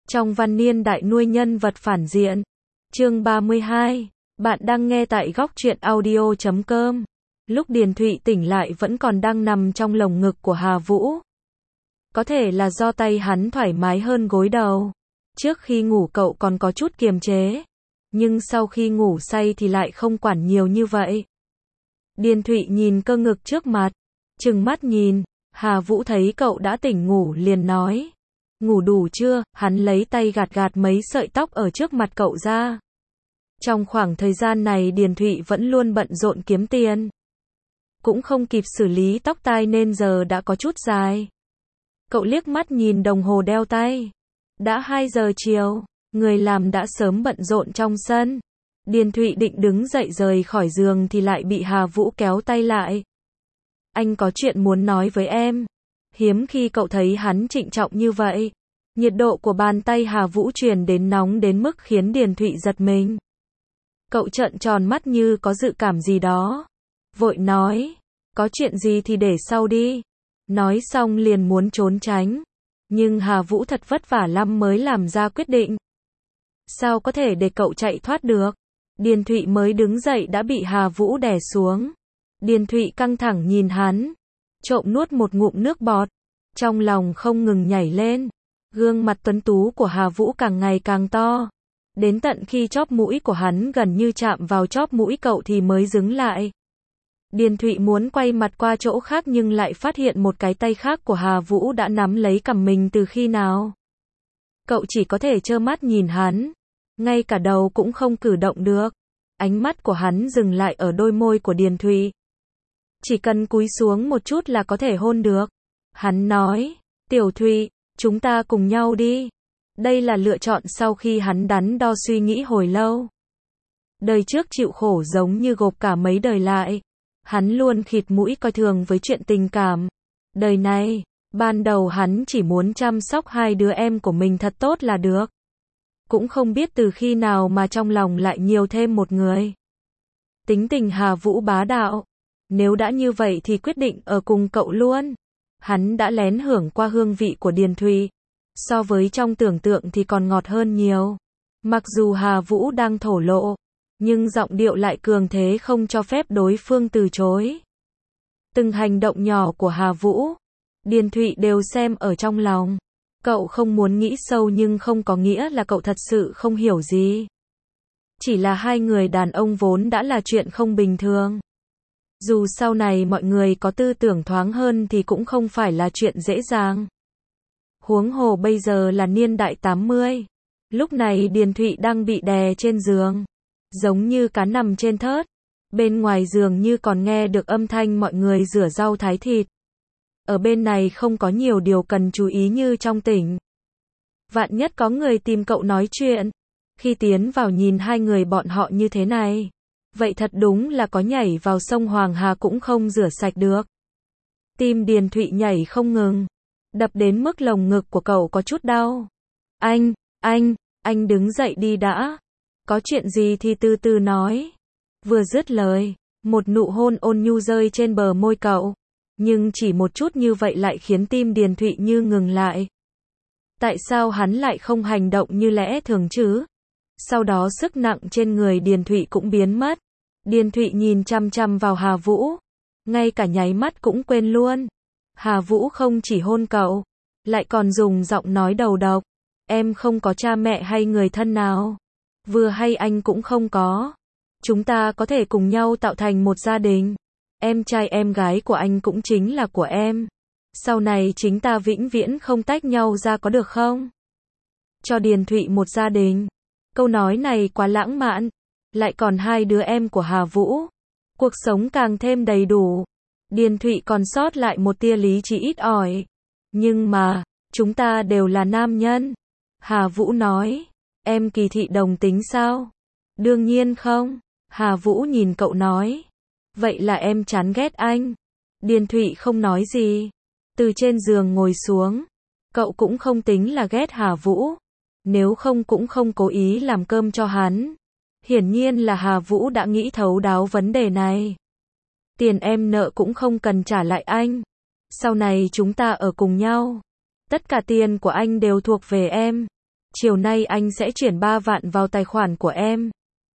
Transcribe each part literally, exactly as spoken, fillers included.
Trong văn niên đại nuôi nhân vật phản diện. Chương ba mươi hai. Bạn đang nghe tại góc truyện audio chấm com. Lúc Điền Thụy tỉnh lại vẫn còn đang nằm trong lồng ngực của Hà Vũ. Có thể là do tay hắn thoải mái hơn gối đầu. Trước khi ngủ cậu còn có chút kiềm chế. Nhưng sau khi ngủ say thì lại không quản nhiều như vậy. Điền Thụy nhìn cơ ngực trước mặt. Trừng mắt nhìn. Hà Vũ thấy cậu đã tỉnh ngủ liền nói. Ngủ đủ chưa? Hắn lấy tay gạt gạt mấy sợi tóc ở trước mặt cậu ra. Trong khoảng thời gian này Điền Thụy vẫn luôn bận rộn kiếm tiền. Cũng không kịp xử lý tóc tai nên giờ đã có chút dài. Cậu liếc mắt nhìn đồng hồ đeo tay. Đã hai giờ chiều, người làm đã sớm bận rộn trong sân. Điền Thụy định đứng dậy rời khỏi giường thì lại bị Hà Vũ kéo tay lại. Anh có chuyện muốn nói với em. Hiếm khi cậu thấy hắn trịnh trọng như vậy. Nhiệt độ của bàn tay Hà Vũ truyền đến nóng đến mức khiến Điền Thụy giật mình. Cậu trợn tròn mắt như có dự cảm gì đó. Vội nói, có chuyện gì thì để sau đi. Nói xong liền muốn trốn tránh. Nhưng Hà Vũ thật vất vả lắm mới làm ra quyết định. Sao có thể để cậu chạy thoát được? Điền Thụy mới đứng dậy đã bị Hà Vũ đè xuống. Điền Thụy căng thẳng nhìn hắn. Trộm nuốt một ngụm nước bọt. Trong lòng không ngừng nhảy lên. Gương mặt tuấn tú của Hà Vũ càng ngày càng to. Đến tận khi chóp mũi của hắn gần như chạm vào chóp mũi cậu thì mới dừng lại. Điền Thụy muốn quay mặt qua chỗ khác nhưng lại phát hiện một cái tay khác của Hà Vũ đã nắm lấy cằm mình từ khi nào. Cậu chỉ có thể trơ mắt nhìn hắn. Ngay cả đầu cũng không cử động được. Ánh mắt của hắn dừng lại ở đôi môi của Điền Thụy. Chỉ cần cúi xuống một chút là có thể hôn được. Hắn nói, Tiểu Thụy, chúng ta cùng nhau đi. Đây là lựa chọn sau khi hắn đắn đo suy nghĩ hồi lâu. Đời trước chịu khổ giống như gộp cả mấy đời lại. Hắn luôn khịt mũi coi thường với chuyện tình cảm. Đời này, ban đầu hắn chỉ muốn chăm sóc hai đứa em của mình thật tốt là được. Cũng không biết từ khi nào mà trong lòng lại nhiều thêm một người. Tính tình Hà Vũ bá đạo. Nếu đã như vậy thì quyết định ở cùng cậu luôn. Hắn đã lén hưởng qua hương vị của Điền Thụy. So với trong tưởng tượng thì còn ngọt hơn nhiều. Mặc dù Hà Vũ đang thổ lộ, nhưng giọng điệu lại cường thế không cho phép đối phương từ chối. Từng hành động nhỏ của Hà Vũ, Điền Thụy đều xem ở trong lòng. Cậu không muốn nghĩ sâu nhưng không có nghĩa là cậu thật sự không hiểu gì. Chỉ là hai người đàn ông vốn đã là chuyện không bình thường. Dù sau này mọi người có tư tưởng thoáng hơn thì cũng không phải là chuyện dễ dàng. Huống hồ bây giờ là niên đại tám mươi. Lúc này Điền Thụy đang bị đè trên giường. Giống như cá nằm trên thớt. Bên ngoài giường như còn nghe được âm thanh mọi người rửa rau thái thịt. Ở bên này không có nhiều điều cần chú ý như trong tỉnh. Vạn nhất có người tìm cậu nói chuyện. Khi tiến vào nhìn hai người bọn họ như thế này. Vậy thật đúng là có nhảy vào sông Hoàng Hà cũng không rửa sạch được. Tim Điền Thụy nhảy không ngừng. Đập đến mức lồng ngực của cậu có chút đau. Anh, anh, anh đứng dậy đi đã. Có chuyện gì thì từ từ nói. Vừa dứt lời, một nụ hôn ôn nhu rơi trên bờ môi cậu. Nhưng chỉ một chút như vậy lại khiến tim Điền Thụy như ngừng lại. Tại sao hắn lại không hành động như lẽ thường chứ? Sau đó sức nặng trên người Điền Thụy cũng biến mất. Điền Thụy nhìn chăm chăm vào Hà Vũ. Ngay cả nháy mắt cũng quên luôn. Hà Vũ không chỉ hôn cậu, lại còn dùng giọng nói đầu độc. Em không có cha mẹ hay người thân nào. Vừa hay anh cũng không có. Chúng ta có thể cùng nhau tạo thành một gia đình. Em trai em gái của anh cũng chính là của em. Sau này chính ta vĩnh viễn không tách nhau ra có được không? Cho Điền Thụy một gia đình. Câu nói này quá lãng mạn. Lại còn hai đứa em của Hà Vũ. Cuộc sống càng thêm đầy đủ. Điền Thụy còn sót lại một tia lý trí ít ỏi. Nhưng mà, chúng ta đều là nam nhân. Hà Vũ nói, em kỳ thị đồng tính sao? Đương nhiên không. Hà Vũ nhìn cậu nói, vậy là em chán ghét anh. Điền Thụy không nói gì. Từ trên giường ngồi xuống. Cậu cũng không tính là ghét Hà Vũ. Nếu không cũng không cố ý làm cơm cho hắn. Hiển nhiên là Hà Vũ đã nghĩ thấu đáo vấn đề này. Tiền em nợ cũng không cần trả lại anh. Sau này chúng ta ở cùng nhau. Tất cả tiền của anh đều thuộc về em. chiều nay anh sẽ chuyển ba vạn vào tài khoản của em.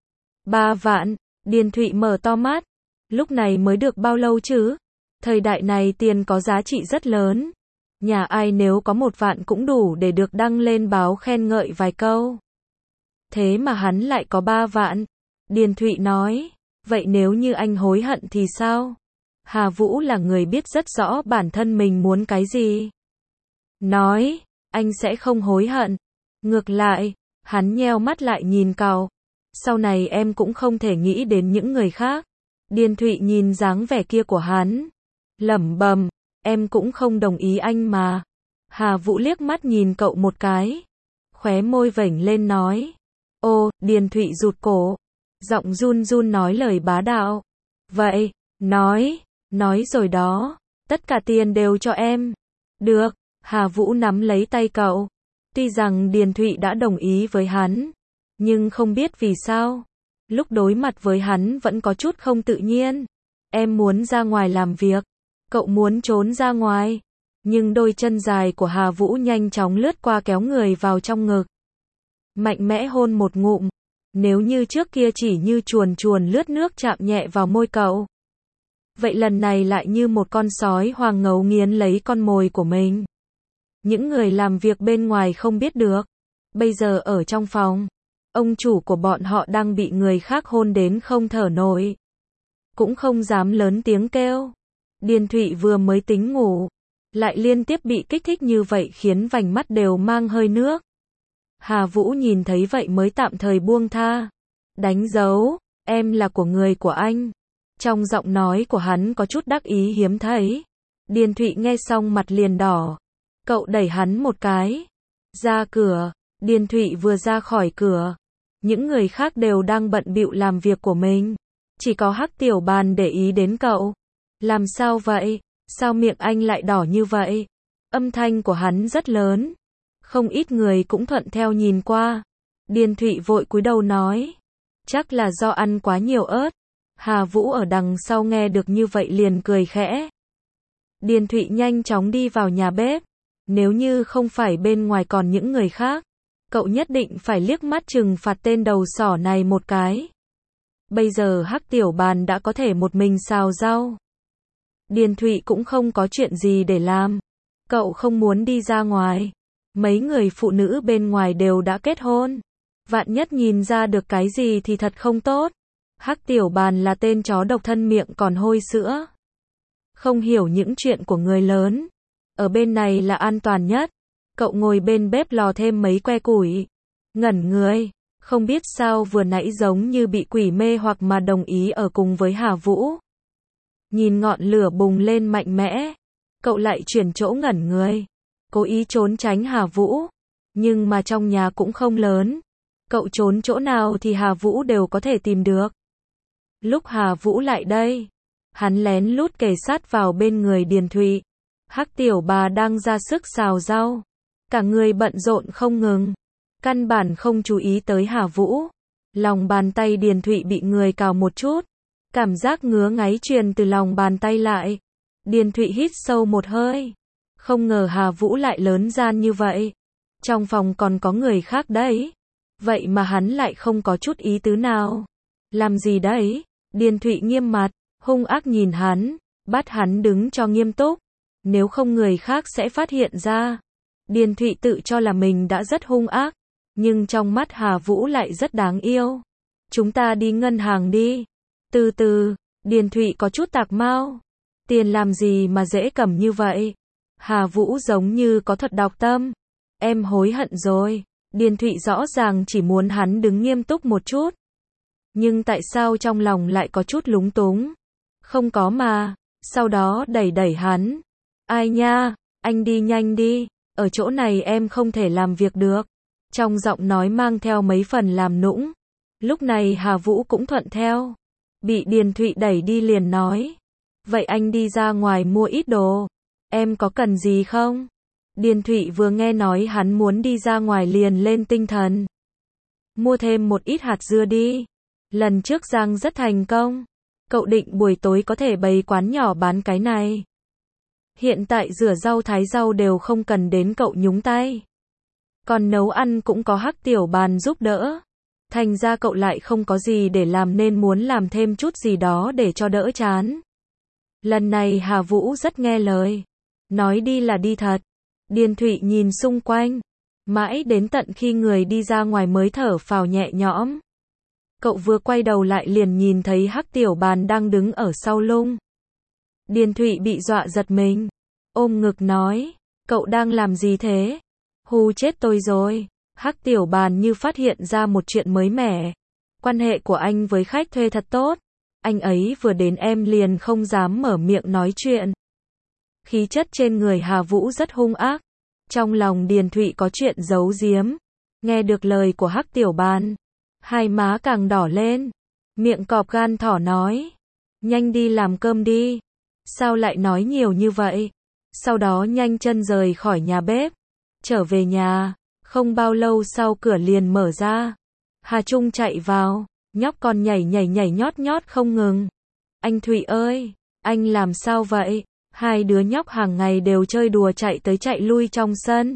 Ba vạn, Điền Thụy mở to mắt, lúc này mới được bao lâu chứ? Thời đại này tiền có giá trị rất lớn. Nhà ai nếu có một vạn cũng đủ để được đăng lên báo khen ngợi vài câu. Thế mà hắn lại có ba vạn. Điền Thụy nói, vậy nếu như anh hối hận thì sao? Hà Vũ là người biết rất rõ bản thân mình muốn cái gì. Nói, anh sẽ không hối hận. Ngược lại, hắn nheo mắt lại nhìn cậu. Sau này em cũng không thể nghĩ đến những người khác. Điền Thụy nhìn dáng vẻ kia của hắn, lẩm bẩm, em cũng không đồng ý anh mà. Hà Vũ liếc mắt nhìn cậu một cái, khóe môi vểnh lên nói, ô, Điền Thụy rụt cổ, giọng run run nói lời bá đạo. Vậy, nói, nói rồi đó, tất cả tiền đều cho em. Được, Hà Vũ nắm lấy tay cậu. Tuy rằng Điền Thụy đã đồng ý với hắn, nhưng không biết vì sao, lúc đối mặt với hắn vẫn có chút không tự nhiên. Em muốn ra ngoài làm việc. Cậu muốn trốn ra ngoài. Nhưng đôi chân dài của Hà Vũ nhanh chóng lướt qua kéo người vào trong ngực. Mạnh mẽ hôn một ngụm. Nếu như trước kia chỉ như chuồn chuồn lướt nước chạm nhẹ vào môi cậu, vậy lần này lại như một con sói hoang ngấu nghiến lấy con mồi của mình. Những người làm việc bên ngoài không biết được. Bây giờ ở trong phòng, ông chủ của bọn họ đang bị người khác hôn đến không thở nổi. Cũng không dám lớn tiếng kêu. Điền Thụy vừa mới tính ngủ, lại liên tiếp bị kích thích như vậy khiến vành mắt đều mang hơi nước. Hà Vũ nhìn thấy vậy mới tạm thời buông tha. Đánh dấu, em là của người của anh. Trong giọng nói của hắn có chút đắc ý hiếm thấy. Điền Thụy nghe xong mặt liền đỏ. Cậu đẩy hắn một cái. Ra cửa. Điền Thụy vừa ra khỏi cửa, những người khác đều đang bận bịu làm việc của mình. Chỉ có Hắc Tiểu Bàn để ý đến cậu. Làm sao vậy? Sao miệng anh lại đỏ như vậy? Âm thanh của hắn rất lớn. Không ít người cũng thuận theo nhìn qua. Điền Thụy vội cúi đầu nói, chắc là do ăn quá nhiều ớt. Hà Vũ ở đằng sau nghe được như vậy liền cười khẽ. Điền Thụy nhanh chóng đi vào nhà bếp. Nếu như không phải bên ngoài còn những người khác, cậu nhất định phải liếc mắt trừng phạt tên đầu sỏ này một cái. Bây giờ Hắc Tiểu Bàn đã có thể một mình xào rau. Điền Thụy cũng không có chuyện gì để làm. Cậu không muốn đi ra ngoài. Mấy người phụ nữ bên ngoài đều đã kết hôn. Vạn nhất nhìn ra được cái gì thì thật không tốt. Hắc Tiểu Bàn là tên chó độc thân miệng còn hôi sữa. Không hiểu những chuyện của người lớn. Ở bên này là an toàn nhất. Cậu ngồi bên bếp lò thêm mấy que củi. Ngẩn người. Không biết sao vừa nãy giống như bị quỷ mê hoặc mà đồng ý ở cùng với Hà Vũ. Nhìn ngọn lửa bùng lên mạnh mẽ. Cậu lại chuyển chỗ ngẩn người. Cố ý trốn tránh Hà Vũ. Nhưng mà trong nhà cũng không lớn. Cậu trốn chỗ nào thì Hà Vũ đều có thể tìm được. Lúc Hà Vũ lại đây, hắn lén lút kề sát vào bên người Điền Thụy. Hắc Tiểu Bà đang ra sức xào rau. Cả người bận rộn không ngừng. Căn bản không chú ý tới Hà Vũ. Lòng bàn tay Điền Thụy bị người cào một chút. Cảm giác ngứa ngáy truyền từ lòng bàn tay lại. Điền Thụy hít sâu một hơi. Không ngờ Hà Vũ lại lớn gan như vậy. Trong phòng còn có người khác đấy. Vậy mà hắn lại không có chút ý tứ nào. Làm gì đấy? Điền Thụy nghiêm mặt, hung ác nhìn hắn, bắt hắn đứng cho nghiêm túc. Nếu không người khác sẽ phát hiện ra. Điền Thụy tự cho là mình đã rất hung ác. Nhưng trong mắt Hà Vũ lại rất đáng yêu. Chúng ta đi ngân hàng đi. Từ từ, Điền Thụy có chút tạc mau. Tiền làm gì mà dễ cầm như vậy? Hà Vũ giống như có thuật đọc tâm. Em hối hận rồi. Điền Thụy rõ ràng chỉ muốn hắn đứng nghiêm túc một chút. Nhưng tại sao trong lòng lại có chút lúng túng? Không có mà. Sau đó đẩy đẩy hắn. Ai nha, anh đi nhanh đi. Ở chỗ này em không thể làm việc được. Trong giọng nói mang theo mấy phần làm nũng. Lúc này Hà Vũ cũng thuận theo. Bị Điền Thụy đẩy đi liền nói. Vậy anh đi ra ngoài mua ít đồ. Em có cần gì không? Điền Thụy vừa nghe nói hắn muốn đi ra ngoài liền lên tinh thần. Mua thêm một ít hạt dưa đi. Lần trước Giang rất thành công. Cậu định buổi tối có thể bày quán nhỏ bán cái này. Hiện tại rửa rau thái rau đều không cần đến cậu nhúng tay. Còn nấu ăn cũng có Hắc Tiểu Bàn giúp đỡ. Thành ra cậu lại không có gì để làm nên muốn làm thêm chút gì đó để cho đỡ chán. Lần này Hà Vũ rất nghe lời. Nói đi là đi thật. Điền Thụy nhìn xung quanh. Mãi đến tận khi người đi ra ngoài mới thở phào nhẹ nhõm. Cậu vừa quay đầu lại liền nhìn thấy Hắc Tiểu Bàn đang đứng ở sau lưng. Điền Thụy bị dọa giật mình. Ôm ngực nói. Cậu đang làm gì thế? Hù chết tôi rồi. Hắc Tiểu Bàn như phát hiện ra một chuyện mới mẻ. Quan hệ của anh với khách thuê thật tốt. Anh ấy vừa đến em liền không dám mở miệng nói chuyện. Khí chất trên người Hà Vũ rất hung ác. Trong lòng Điền Thụy có chuyện giấu giếm. Nghe được lời của Hắc Tiểu Bàn. Hai má càng đỏ lên. Miệng cọp gan thỏ nói. Nhanh đi làm cơm đi. Sao lại nói nhiều như vậy? Sau đó nhanh chân rời khỏi nhà bếp. Trở về nhà. Không bao lâu sau cửa liền mở ra. Hà Trung chạy vào. Nhóc con nhảy nhảy nhảy nhót nhót không ngừng. Anh Thụy ơi! Anh làm sao vậy? Hai đứa nhóc hàng ngày đều chơi đùa chạy tới chạy lui trong sân.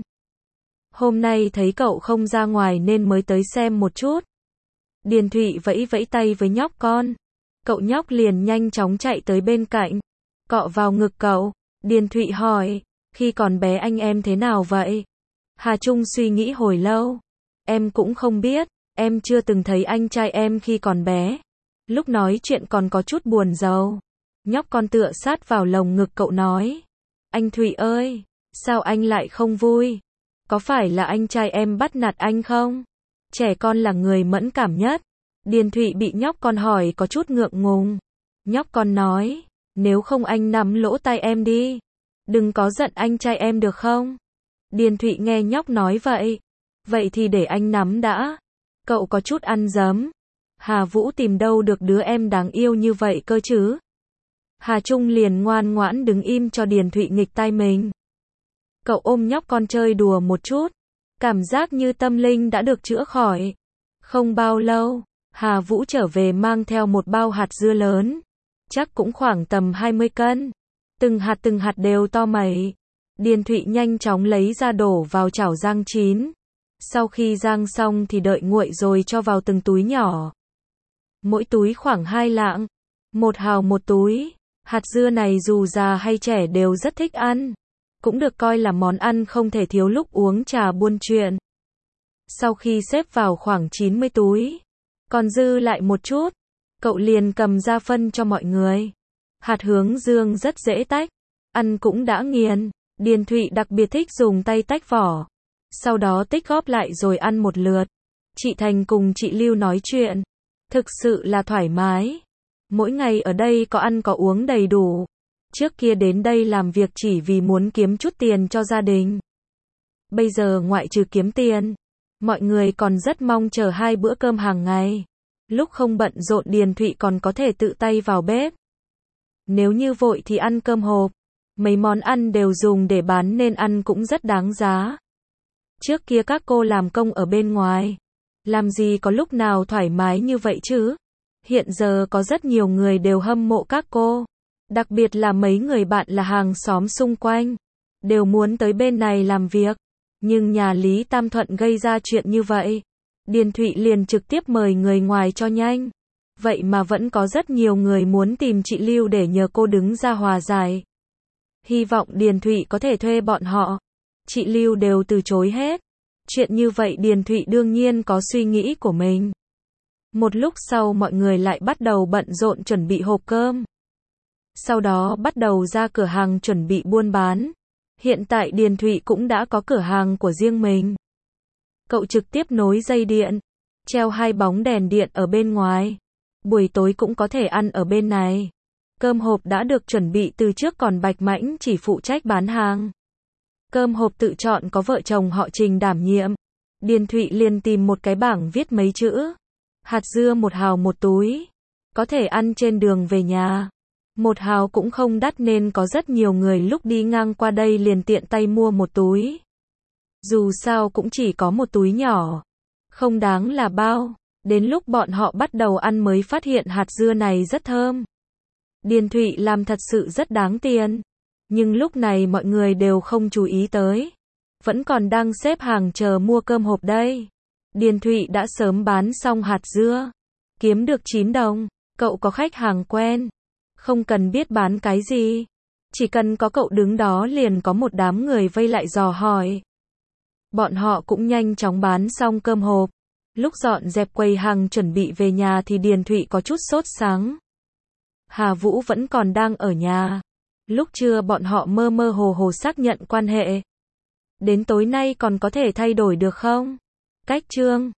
Hôm nay thấy cậu không ra ngoài nên mới tới xem một chút. Điền Thụy vẫy vẫy tay với nhóc con. Cậu nhóc liền nhanh chóng chạy tới bên cạnh. Cọ vào ngực cậu. Điền Thụy hỏi. Khi còn bé anh em thế nào vậy? Hà Trung suy nghĩ hồi lâu. Em cũng không biết. Em chưa từng thấy anh trai em khi còn bé. Lúc nói chuyện còn có chút buồn rầu. Nhóc con tựa sát vào lồng ngực cậu nói. Anh Thụy ơi, sao anh lại không vui? Có phải là anh trai em bắt nạt anh không? Trẻ con là người mẫn cảm nhất. Điền Thụy bị nhóc con hỏi có chút ngượng ngùng. Nhóc con nói, nếu không anh nắm lỗ tai em đi. Đừng có giận anh trai em được không? Điền Thụy nghe nhóc nói vậy. Vậy thì để anh nắm đã. Cậu có chút ăn dấm. Hà Vũ tìm đâu được đứa em đáng yêu như vậy cơ chứ? Hà Trung liền ngoan ngoãn đứng im cho Điền Thụy nghịch tai mình. Cậu ôm nhóc con chơi đùa một chút. Cảm giác như tâm linh đã được chữa khỏi. Không bao lâu, Hà Vũ trở về mang theo một bao hạt dưa lớn. Chắc cũng khoảng tầm hai mươi cân. Từng hạt từng hạt đều to mẩy. Điền Thụy nhanh chóng lấy ra đổ vào chảo rang chín. Sau khi rang xong thì đợi nguội rồi cho vào từng túi nhỏ. Mỗi túi khoảng hai lạng. Một hào một túi. Hạt dưa này dù già hay trẻ đều rất thích ăn. Cũng được coi là món ăn không thể thiếu lúc uống trà buôn chuyện. Sau khi xếp vào khoảng chín mươi túi. Còn dư lại một chút. Cậu liền cầm ra phân cho mọi người. Hạt hướng dương rất dễ tách. Ăn cũng đã nghiền. Điền Thụy đặc biệt thích dùng tay tách vỏ. Sau đó tích góp lại rồi ăn một lượt. Chị Thành cùng chị Lưu nói chuyện. Thực sự là thoải mái. Mỗi ngày ở đây có ăn có uống đầy đủ. Trước kia đến đây làm việc chỉ vì muốn kiếm chút tiền cho gia đình. Bây giờ ngoại trừ kiếm tiền, mọi người còn rất mong chờ hai bữa cơm hàng ngày. Lúc không bận rộn Điền Thụy còn có thể tự tay vào bếp. Nếu như vội thì ăn cơm hộp. Mấy món ăn đều dùng để bán nên ăn cũng rất đáng giá. Trước kia các cô làm công ở bên ngoài. Làm gì có lúc nào thoải mái như vậy chứ? Hiện giờ có rất nhiều người đều hâm mộ các cô. Đặc biệt là mấy người bạn là hàng xóm xung quanh. Đều muốn tới bên này làm việc. Nhưng nhà Lý Tam Thuận gây ra chuyện như vậy. Điền Thụy liền trực tiếp mời người ngoài cho nhanh. Vậy mà vẫn có rất nhiều người muốn tìm chị Lưu để nhờ cô đứng ra hòa giải. Hy vọng Điền Thụy có thể thuê bọn họ. Chị Lưu đều từ chối hết. Chuyện như vậy Điền Thụy đương nhiên có suy nghĩ của mình. Một lúc sau mọi người lại bắt đầu bận rộn chuẩn bị hộp cơm. Sau đó bắt đầu ra cửa hàng chuẩn bị buôn bán. Hiện tại Điền Thụy cũng đã có cửa hàng của riêng mình. Cậu trực tiếp nối dây điện, treo hai bóng đèn điện ở bên ngoài. Buổi tối cũng có thể ăn ở bên này. Cơm hộp đã được chuẩn bị từ trước còn Bạch Mãnh chỉ phụ trách bán hàng. Cơm hộp tự chọn có vợ chồng họ Trình đảm nhiệm. Điền Thụy liền tìm một cái bảng viết mấy chữ. Hạt dưa một hào một túi. Có thể ăn trên đường về nhà. Một hào cũng không đắt nên có rất nhiều người lúc đi ngang qua đây liền tiện tay mua một túi. Dù sao cũng chỉ có một túi nhỏ. Không đáng là bao. Đến lúc bọn họ bắt đầu ăn mới phát hiện hạt dưa này rất thơm. Điền Thụy làm thật sự rất đáng tiền. Nhưng lúc này mọi người đều không chú ý tới. Vẫn còn đang xếp hàng chờ mua cơm hộp đây. Điền Thụy đã sớm bán xong hạt dưa. Kiếm được chín đồng. Cậu có khách hàng quen. Không cần biết bán cái gì. Chỉ cần có cậu đứng đó liền có một đám người vây lại dò hỏi. Bọn họ cũng nhanh chóng bán xong cơm hộp. Lúc dọn dẹp quầy hàng chuẩn bị về nhà thì Điền Thụy có chút sốt sắng. Hà Vũ vẫn còn đang ở nhà. Lúc trưa bọn họ mơ mơ hồ hồ xác nhận quan hệ. Đến tối nay còn có thể thay đổi được không? Cách chương